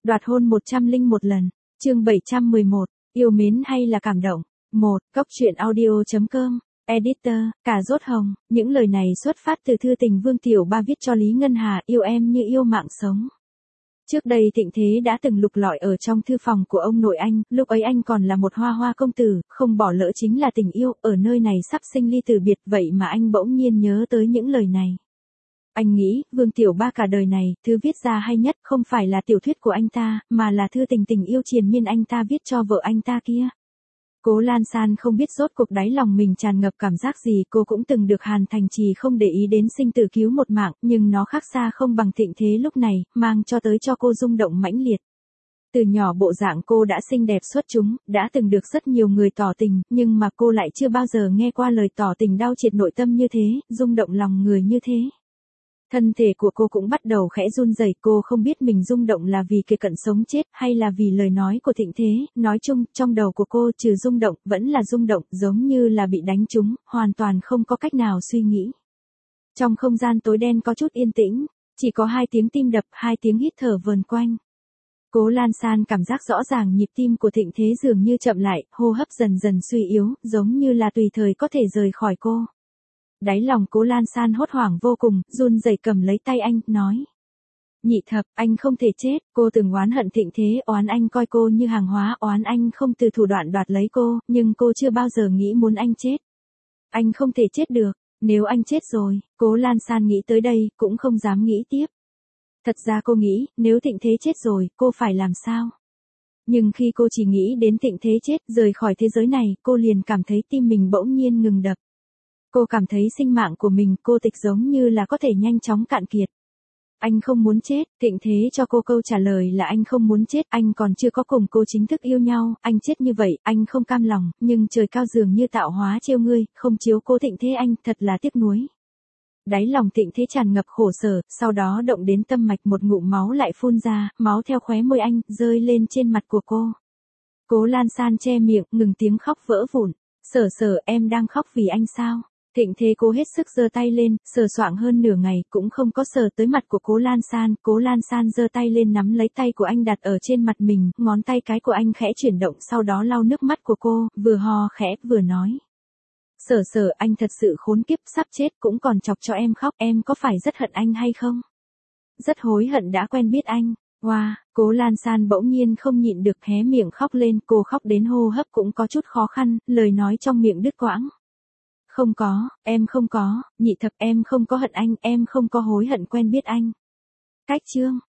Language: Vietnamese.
Đoạt hôn 101 lần. Chương 711, yêu mến hay là cảm động? 1. Cốc truyện audio.com. Editor, Cà Rốt Hồng. Những lời này xuất phát từ thư tình Vương Tiểu Ba viết cho Lý Ngân Hà, yêu em như yêu mạng sống. Trước đây Thịnh Thế đã từng lục lọi ở trong thư phòng của ông nội anh, lúc ấy anh còn là một hoa hoa công tử, không bỏ lỡ chính là tình yêu, ở nơi này sắp sinh ly từ biệt, vậy mà anh bỗng nhiên nhớ tới những lời này. Anh nghĩ, Vương Tiểu Ba cả đời này, thư viết ra hay nhất không phải là tiểu thuyết của anh ta, mà là thư tình tình yêu triền miên anh ta viết cho vợ anh ta kia. Cố Lan San không biết rốt cuộc đáy lòng mình tràn ngập cảm giác gì, cô cũng từng được Hàn Thành Trì không để ý đến sinh tử cứu một mạng, nhưng nó khác xa không bằng Thịnh Thế lúc này, mang cho tới cho cô rung động mãnh liệt. Từ nhỏ bộ dạng cô đã xinh đẹp xuất chúng, đã từng được rất nhiều người tỏ tình, nhưng mà cô lại chưa bao giờ nghe qua lời tỏ tình đau triệt nội tâm như thế, rung động lòng người như thế. Thân thể của cô cũng bắt đầu khẽ run rẩy, cô không biết mình rung động là vì kề cận sống chết hay là vì lời nói của Thịnh Thế, nói chung, trong đầu của cô trừ rung động, vẫn là rung động, giống như là bị đánh trúng, hoàn toàn không có cách nào suy nghĩ. Trong không gian tối đen có chút yên tĩnh, chỉ có 2 tiếng tim đập, 2 tiếng hít thở vờn quanh. Cố Lan San cảm giác rõ ràng nhịp tim của Thịnh Thế dường như chậm lại, hô hấp dần dần suy yếu, giống như là tùy thời có thể rời khỏi cô. Đáy lòng Cố Lan San hốt hoảng vô cùng, run rẩy cầm lấy tay anh, nói. Nhị thập, anh không thể chết, cô từng oán hận Thịnh Thế, oán anh coi cô như hàng hóa, oán anh không từ thủ đoạn đoạt lấy cô, nhưng cô chưa bao giờ nghĩ muốn anh chết. Anh không thể chết được, nếu anh chết rồi, Cố Lan San nghĩ tới đây, cũng không dám nghĩ tiếp. Thật ra cô nghĩ, nếu Thịnh Thế chết rồi, cô phải làm sao? Nhưng khi cô chỉ nghĩ đến Thịnh Thế chết, rời khỏi thế giới này, cô liền cảm thấy tim mình bỗng nhiên ngừng đập. Cô cảm thấy sinh mạng của mình, cô tịch giống như là có thể nhanh chóng cạn kiệt. Anh không muốn chết, Thịnh Thế cho cô câu trả lời là anh không muốn chết, anh còn chưa có cùng cô chính thức yêu nhau, anh chết như vậy, anh không cam lòng, nhưng trời cao dường như tạo hóa trêu ngươi, không chiếu cố Thịnh Thế anh, thật là tiếc nuối. Đáy lòng Thịnh Thế tràn ngập khổ sở, sau đó động đến tâm mạch, một ngụm máu lại phun ra, máu theo khóe môi anh, rơi lên trên mặt của cô. Cố Lan San che miệng, ngừng tiếng khóc vỡ vụn. Sở, em đang khóc vì anh sao? Thịnh Thế cố hết sức giơ tay lên, sờ soạng hơn nửa ngày, cũng không có sờ tới mặt của Cố Lan San. Cố Lan San giơ tay lên nắm lấy tay của anh đặt ở trên mặt mình, ngón tay cái của anh khẽ chuyển động, sau đó lau nước mắt của cô, vừa ho khẽ, vừa nói. Sở, anh thật sự khốn kiếp, sắp chết cũng còn chọc cho em khóc, em có phải rất hận anh hay không? Rất hối hận đã quen biết anh. Wow, Cố Lan San bỗng nhiên không nhịn được hé miệng khóc lên, cô khóc đến hô hấp cũng có chút khó khăn, lời nói trong miệng đứt quãng. Không có, em không có, nhị thập, em không có hận anh, em không có hối hận quen biết anh. Cách chương.